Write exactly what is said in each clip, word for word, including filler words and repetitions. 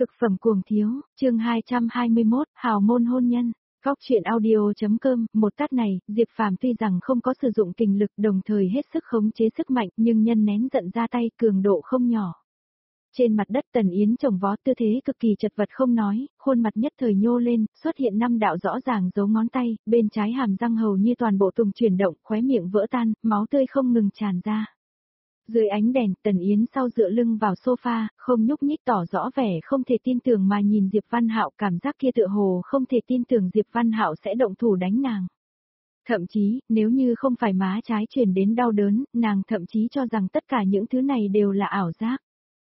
Cực phẩm cuồng thiếu, chương hai trăm hai mươi mốt, hào môn hôn nhân. Góc truyện audio.com, một tát này, Diệp Phàm tuy rằng không có sử dụng kình lực đồng thời hết sức khống chế sức mạnh nhưng nhân nén giận ra tay cường độ không nhỏ. Trên mặt đất Tần Yến chồng vó tư thế cực kỳ chật vật không nói, khuôn mặt nhất thời nhô lên, xuất hiện năm đạo rõ ràng dấu ngón tay, bên trái hàm răng hầu như toàn bộ tùng chuyển động, khóe miệng vỡ tan, máu tươi không ngừng tràn ra. Dưới ánh đèn, Tần Yến sau dựa lưng vào sofa, không nhúc nhích tỏ rõ vẻ không thể tin tưởng mà nhìn Diệp Văn Hạo, cảm giác kia tựa hồ không thể tin tưởng Diệp Văn Hạo sẽ động thủ đánh nàng. Thậm chí, nếu như không phải má trái truyền đến đau đớn, nàng thậm chí cho rằng tất cả những thứ này đều là ảo giác.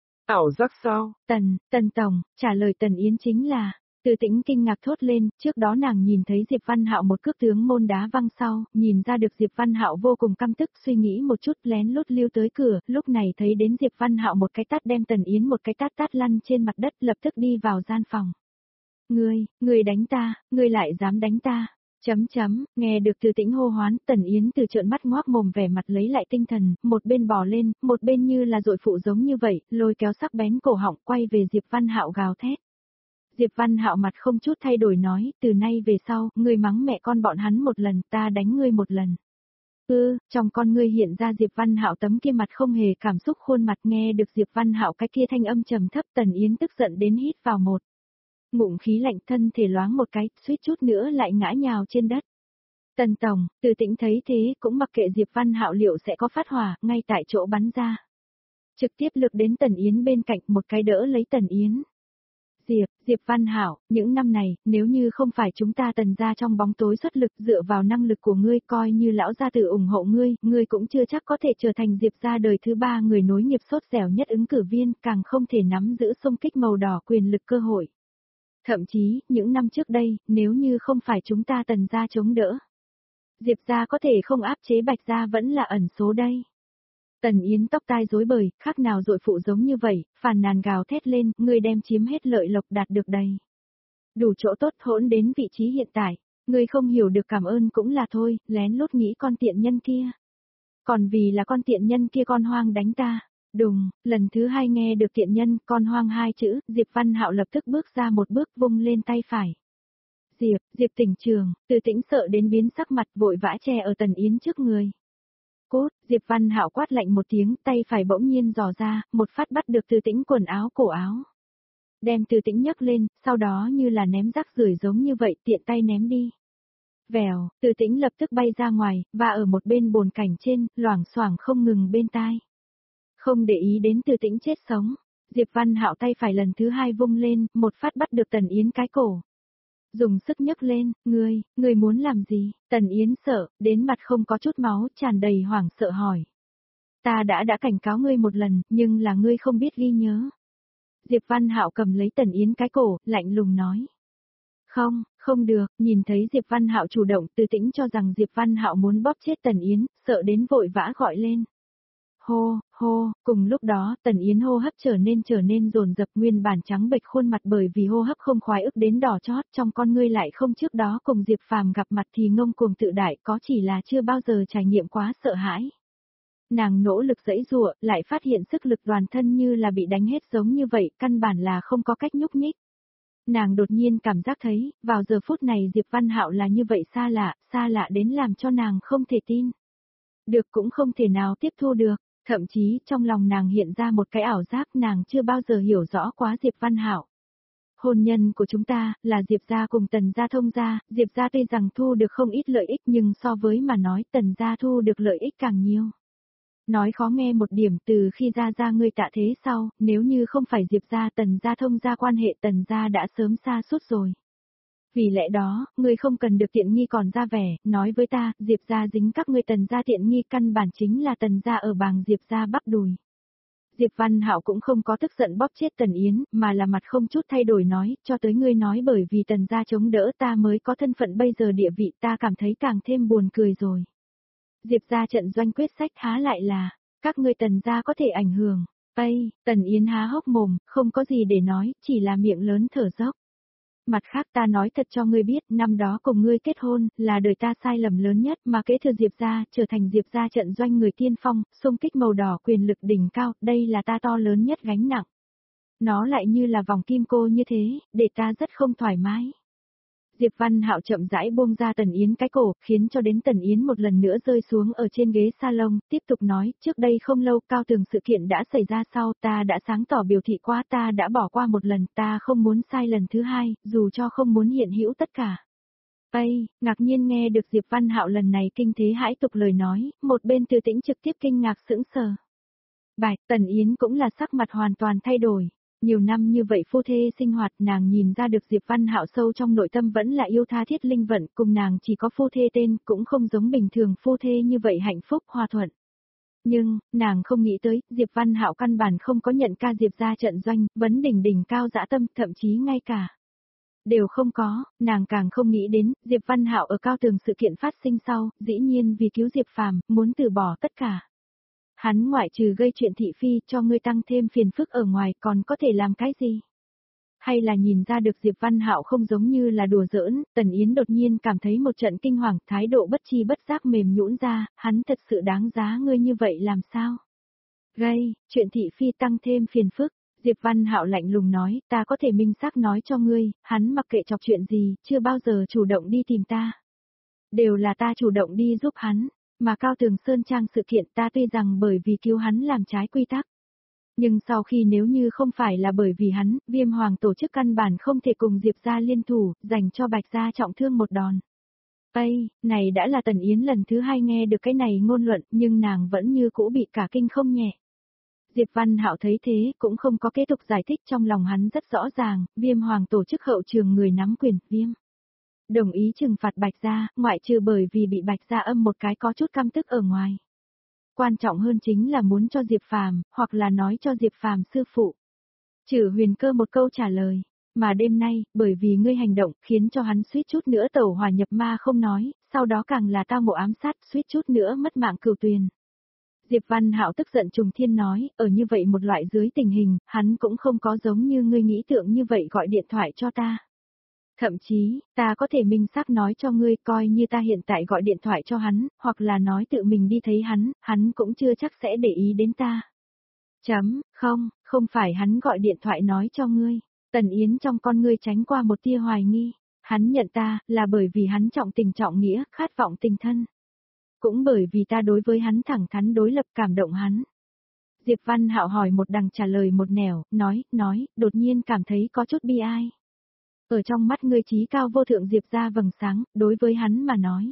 Ảo giác sao? Tần, Tần Tổng, trả lời Tần Yến chính là, Từ Tĩnh kinh ngạc thốt lên, trước đó nàng nhìn thấy Diệp Văn Hạo một cước tướng môn đá văng sau, nhìn ra được Diệp Văn Hạo vô cùng căm tức, suy nghĩ một chút lén lút lưu tới cửa, lúc này thấy đến Diệp Văn Hạo một cái tát đem Tần Yến một cái tát tát lăn trên mặt đất, lập tức đi vào gian phòng. Ngươi, ngươi đánh ta, ngươi lại dám đánh ta. Chấm chấm, nghe được Từ Tĩnh hô hoán, Tần Yến từ trợn mắt ngoác mồm vẻ mặt lấy lại tinh thần, một bên bò lên, một bên như là dội phụ giống như vậy, lôi kéo sắc bén cổ họng quay về Diệp Văn Hạo gào thét. Diệp Văn Hạo mặt không chút thay đổi nói, từ nay về sau, ngươi mắng mẹ con bọn hắn một lần, ta đánh ngươi một lần. Ừ, trong con ngươi hiện ra Diệp Văn Hạo tấm kia mặt không hề cảm xúc khuôn mặt, nghe được Diệp Văn Hạo cái kia thanh âm trầm thấp, Tần Yến tức giận đến hít vào một ngụm khí lạnh, thân thể loáng một cái, suýt chút nữa lại ngã nhào trên đất. Tần Tổng, Từ Tĩnh thấy thế cũng mặc kệ Diệp Văn Hạo liệu sẽ có phát hỏa, ngay tại chỗ bắn ra. Trực tiếp lực đến Tần Yến bên cạnh, một cái đỡ lấy Tần Yến. Diệp, Diệp Văn Hạo, những năm này, nếu như không phải chúng ta Tần gia trong bóng tối xuất lực dựa vào năng lực của ngươi coi như lão gia tử ủng hộ ngươi, ngươi cũng chưa chắc có thể trở thành Diệp gia đời thứ ba người nối nghiệp sốt dẻo nhất ứng cử viên, càng không thể nắm giữ xung kích màu đỏ quyền lực cơ hội. Thậm chí, những năm trước đây, nếu như không phải chúng ta Tần gia chống đỡ, Diệp gia có thể không áp chế Bạch gia vẫn là ẩn số đây. Tần Yến tóc tai rối bời, khác nào dội phụ giống như vậy, phàn nàn gào thét lên, ngươi đem chiếm hết lợi lộc đạt được đầy. Đủ chỗ tốt hỗn đến vị trí hiện tại, ngươi không hiểu được cảm ơn cũng là thôi, lén lút nghĩ con tiện nhân kia. Còn vì là con tiện nhân kia con hoang đánh ta. Đùng, lần thứ hai nghe được tiện nhân, con hoang hai chữ, Diệp Văn Hạo lập tức bước ra một bước vung lên tay phải. Diệp, Diệp Tỉnh Trường, Từ Tĩnh sợ đến biến sắc mặt vội vã che ở Tần Yến trước người. Cốt, Diệp Văn Hạo quát lạnh một tiếng, tay phải bỗng nhiên dò ra, một phát bắt được Từ Tĩnh quần áo cổ áo. Đem Từ Tĩnh nhấc lên, sau đó như là ném rác rưởi giống như vậy tiện tay ném đi. Vèo, Từ Tĩnh lập tức bay ra ngoài, và ở một bên bồn cảnh trên, loảng xoảng không ngừng bên tai. Không để ý đến Từ Tĩnh chết sống, Diệp Văn Hạo tay phải lần thứ hai vung lên, một phát bắt được Tần Yến cái cổ. Dùng sức nhấc lên, ngươi, ngươi muốn làm gì? Tần Yến sợ, đến mặt không có chút máu, tràn đầy hoảng sợ hỏi. Ta đã đã cảnh cáo ngươi một lần, nhưng là ngươi không biết ghi nhớ. Diệp Văn Hạo cầm lấy Tần Yến cái cổ, lạnh lùng nói. Không, không được, nhìn thấy Diệp Văn Hạo chủ động, Từ Tĩnh cho rằng Diệp Văn Hạo muốn bóp chết Tần Yến, sợ đến vội vã gọi lên. Hô, hô, cùng lúc đó, Tần Yến hô hấp trở nên trở nên dồn dập, nguyên bản trắng bệch khuôn mặt bởi vì hô hấp không khoái ức đến đỏ chót, trong con ngươi lại không trước đó cùng Diệp Phàm gặp mặt thì ngông cuồng tự đại, có chỉ là chưa bao giờ trải nghiệm quá sợ hãi. Nàng nỗ lực giãy giụa, lại phát hiện sức lực toàn thân như là bị đánh hết giống như vậy, căn bản là không có cách nhúc nhích. Nàng đột nhiên cảm giác thấy, vào giờ phút này Diệp Văn Hạo là như vậy xa lạ, xa lạ đến làm cho nàng không thể tin. Được cũng không thể nào tiếp thu được. Thậm chí, trong lòng nàng hiện ra một cái ảo giác nàng chưa bao giờ hiểu rõ quá Diệp Văn Hạo. Hôn nhân của chúng ta, là Diệp gia cùng Tần gia thông gia, Diệp gia tuy rằng thu được không ít lợi ích nhưng so với mà nói Tần gia thu được lợi ích càng nhiều. Nói khó nghe một điểm, từ khi gia gia ngươi tạ thế sau, nếu như không phải Diệp gia Tần gia thông gia quan hệ Tần gia đã sớm xa suốt rồi. Vì lẽ đó, ngươi không cần được tiện nghi còn ra vẻ, nói với ta, Diệp gia dính các ngươi Tần gia tiện nghi, căn bản chính là Tần gia ở bàng Diệp gia bắp đùi. Diệp Văn Hạo cũng không có tức giận bóp chết Tần Yến, mà là mặt không chút thay đổi nói, cho tới ngươi nói bởi vì Tần gia chống đỡ ta mới có thân phận bây giờ địa vị, ta cảm thấy càng thêm buồn cười rồi. Diệp gia trận doanh quyết sách há lại là, các ngươi Tần gia có thể ảnh hưởng. Ây, Tần Yến há hốc mồm, không có gì để nói, chỉ là miệng lớn thở dốc. Mặt khác ta nói thật cho ngươi biết, năm đó cùng ngươi kết hôn, là đời ta sai lầm lớn nhất mà kế thừa Diệp gia, trở thành Diệp gia trận doanh người tiên phong, xung kích màu đỏ quyền lực đỉnh cao, đây là ta to lớn nhất gánh nặng. Nó lại như là vòng kim cô như thế, để ta rất không thoải mái. Diệp Văn Hạo chậm rãi buông ra Tần Yến cái cổ, khiến cho đến Tần Yến một lần nữa rơi xuống ở trên ghế salon, tiếp tục nói, trước đây không lâu Cao Tường sự kiện đã xảy ra sau, ta đã sáng tỏ biểu thị quá, ta đã bỏ qua một lần, ta không muốn sai lần thứ hai, dù cho không muốn hiện hữu tất cả. Ây, ngạc nhiên nghe được Diệp Văn Hạo lần này kinh thế hãi tục lời nói, một bên Từ Tĩnh trực tiếp kinh ngạc sững sờ. Bạch, Tần Yến cũng là sắc mặt hoàn toàn thay đổi. Nhiều năm như vậy phu thê sinh hoạt, nàng nhìn ra được Diệp Văn Hạo sâu trong nội tâm vẫn là yêu tha thiết linh vận, cùng nàng chỉ có phu thê tên, cũng không giống bình thường phu thê như vậy hạnh phúc hòa thuận. Nhưng, nàng không nghĩ tới, Diệp Văn Hạo căn bản không có nhận ca Diệp ra trận doanh, vấn đỉnh đỉnh cao dã tâm, thậm chí ngay cả đều không có, nàng càng không nghĩ đến, Diệp Văn Hạo ở Cao Tường sự kiện phát sinh sau, dĩ nhiên vì cứu Diệp Phàm, muốn từ bỏ tất cả. Hắn ngoại trừ gây chuyện thị phi cho ngươi tăng thêm phiền phức ở ngoài còn có thể làm cái gì? Hay là nhìn ra được Diệp Văn Hạo không giống như là đùa giỡn, Tần Yến đột nhiên cảm thấy một trận kinh hoàng, thái độ bất chi bất giác mềm nhũn ra, hắn thật sự đáng giá ngươi như vậy làm sao? Gây, chuyện thị phi tăng thêm phiền phức, Diệp Văn Hạo lạnh lùng nói, ta có thể minh xác nói cho ngươi, hắn mặc kệ chọc chuyện gì, chưa bao giờ chủ động đi tìm ta. Đều là ta chủ động đi giúp hắn. Mà Cao Tường Sơn Trang sự kiện ta tuy rằng bởi vì cứu hắn làm trái quy tắc. Nhưng sau khi nếu như không phải là bởi vì hắn, Viêm Hoàng tổ chức căn bản không thể cùng Diệp gia liên thủ, dành cho Bạch gia trọng thương một đòn. Ây, này đã là Tần Yến lần thứ hai nghe được cái này ngôn luận, nhưng nàng vẫn như cũ bị cả kinh không nhẹ. Diệp Văn Hạo thấy thế, cũng không có kế tục giải thích, trong lòng hắn rất rõ ràng, Viêm Hoàng tổ chức hậu trường người nắm quyền, Viêm đồng ý trừng phạt Bạch gia, ngoại trừ bởi vì bị Bạch gia âm một cái có chút căm tức ở ngoài. Quan trọng hơn chính là muốn cho Diệp Phàm, hoặc là nói cho Diệp Phàm sư phụ. Trử Huyền Cơ một câu trả lời, mà đêm nay, bởi vì ngươi hành động, khiến cho hắn suýt chút nữa tẩu hỏa nhập ma không nói, sau đó càng là tao ngộ ám sát, suýt chút nữa mất mạng cửu tuyền. Diệp Văn Hạo tức giận trùng thiên nói, ở như vậy một loại dưới tình hình, hắn cũng không có giống như ngươi nghĩ tượng như vậy gọi điện thoại cho ta. Thậm chí, ta có thể minh xác nói cho ngươi coi như ta hiện tại gọi điện thoại cho hắn, hoặc là nói tự mình đi thấy hắn, hắn cũng chưa chắc sẽ để ý đến ta. Chấm, không, không phải hắn gọi điện thoại nói cho ngươi. Tần Yến trong con ngươi tránh qua một tia hoài nghi. Hắn nhận ta, là bởi vì hắn trọng tình trọng nghĩa, khát vọng tình thân. Cũng bởi vì ta đối với hắn thẳng thắn đối lập cảm động hắn. Diệp Văn Hạo hỏi một đằng trả lời một nẻo, nói, nói, đột nhiên cảm thấy có chút bi ai. Ở trong mắt ngươi trí cao vô thượng Diệp ra vầng sáng, đối với hắn mà nói.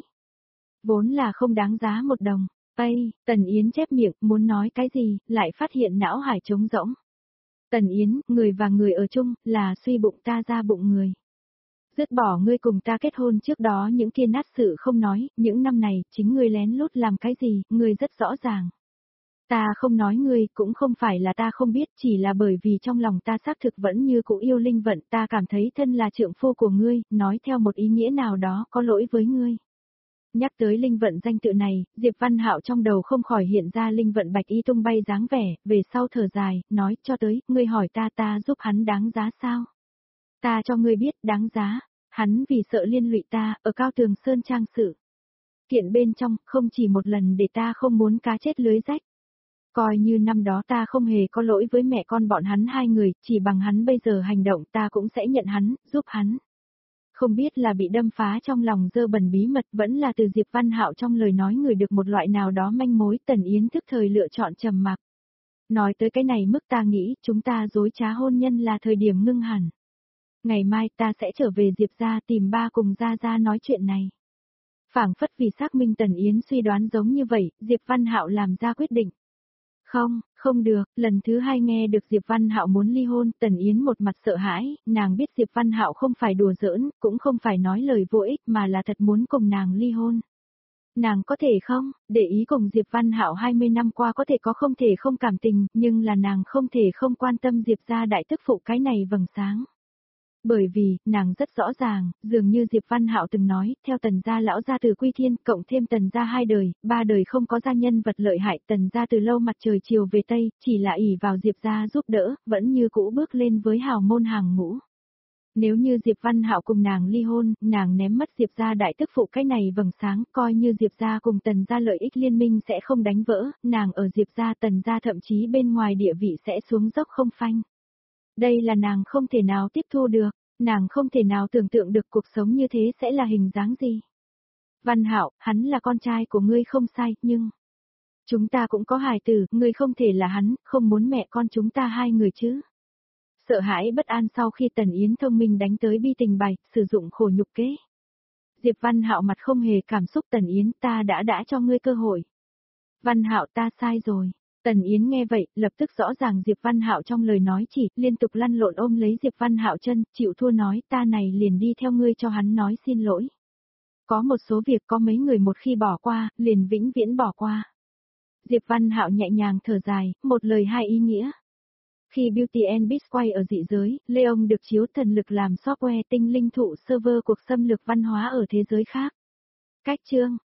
Vốn là không đáng giá một đồng. Ây, Tần Yến chép miệng, muốn nói cái gì, lại phát hiện não hải trống rỗng. Tần Yến, người và người ở chung, là suy bụng ta ra bụng người. Dứt bỏ ngươi cùng ta kết hôn trước đó những kia nát sự không nói, những năm này, chính ngươi lén lút làm cái gì, ngươi rất rõ ràng. Ta không nói ngươi, cũng không phải là ta không biết, chỉ là bởi vì trong lòng ta xác thực vẫn như cũ yêu Linh Vận, ta cảm thấy thân là trượng phu của ngươi, nói theo một ý nghĩa nào đó có lỗi với ngươi. Nhắc tới Linh Vận danh tự này, Diệp Văn Hạo trong đầu không khỏi hiện ra Linh Vận bạch y tung bay dáng vẻ, về sau thở dài, nói cho tới, ngươi hỏi ta ta giúp hắn đáng giá sao? Ta cho ngươi biết đáng giá, hắn vì sợ liên lụy ta, ở Cao Tường Sơn Trang sự kiện bên trong, không chỉ một lần để ta không muốn cá chết lưới rách. Coi như năm đó ta không hề có lỗi với mẹ con bọn hắn hai người, chỉ bằng hắn bây giờ hành động ta cũng sẽ nhận hắn, giúp hắn. Không biết là bị đâm phá trong lòng dơ bẩn bí mật vẫn là từ Diệp Văn Hạo trong lời nói người được một loại nào đó manh mối, Tần Yến thức thời lựa chọn trầm mặc. Nói tới cái này mức ta nghĩ chúng ta dối trá hôn nhân là thời điểm ngưng hẳn. Ngày mai ta sẽ trở về Diệp gia tìm ba cùng Gia Gia nói chuyện này. Phảng phất vì xác minh Tần Yến suy đoán giống như vậy, Diệp Văn Hạo làm ra quyết định. Không, không được, lần thứ hai nghe được Diệp Văn Hạo muốn ly hôn, Tần Yến một mặt sợ hãi, nàng biết Diệp Văn Hạo không phải đùa giỡn, cũng không phải nói lời vô ích mà là thật muốn cùng nàng ly hôn. Nàng có thể không, để ý cùng Diệp Văn Hạo hai mươi năm qua có thể có không thể không cảm tình, nhưng là nàng không thể không quan tâm Diệp gia đại tức phụ cái này vầng sáng. Bởi vì, nàng rất rõ ràng, dường như Diệp Văn Hạo từng nói, theo Tần gia lão gia từ Quy Thiên, cộng thêm Tần gia hai đời, ba đời không có gia nhân vật lợi hại, Tần gia từ lâu mặt trời chiều về Tây, chỉ là ỷ vào Diệp gia giúp đỡ, vẫn như cũ bước lên với hào môn hàng ngũ. Nếu như Diệp Văn Hạo cùng nàng ly hôn, nàng ném mất Diệp gia đại tức phụ cái này vầng sáng, coi như Diệp gia cùng Tần gia lợi ích liên minh sẽ không đánh vỡ, nàng ở Diệp gia Tần gia thậm chí bên ngoài địa vị sẽ xuống dốc không phanh. Đây là nàng không thể nào tiếp thu được, nàng không thể nào tưởng tượng được cuộc sống như thế sẽ là hình dáng gì. Văn Hạo, hắn là con trai của ngươi không sai, nhưng... Chúng ta cũng có hài tử, ngươi không thể là hắn, không muốn mẹ con chúng ta hai người chứ. Sợ hãi bất an sau khi Tần Yến thông minh đánh tới bi tình bày, sử dụng khổ nhục kế. Diệp Văn Hạo mặt không hề cảm xúc. Tần Yến, ta đã đã cho ngươi cơ hội. Văn Hạo, ta sai rồi. Tần Yến nghe vậy, lập tức rõ ràng Diệp Văn Hạo trong lời nói chỉ, liên tục lăn lộn ôm lấy Diệp Văn Hạo chân, chịu thua nói, ta này liền đi theo ngươi cho hắn nói xin lỗi. Có một số việc có mấy người một khi bỏ qua, liền vĩnh viễn bỏ qua. Diệp Văn Hạo nhẹ nhàng thở dài, một lời hai ý nghĩa. Khi Beauty and Beast quay ở dị giới, Leon được chiếu thần lực làm software tinh linh thụ server cuộc xâm lược văn hóa ở thế giới khác. Cách chương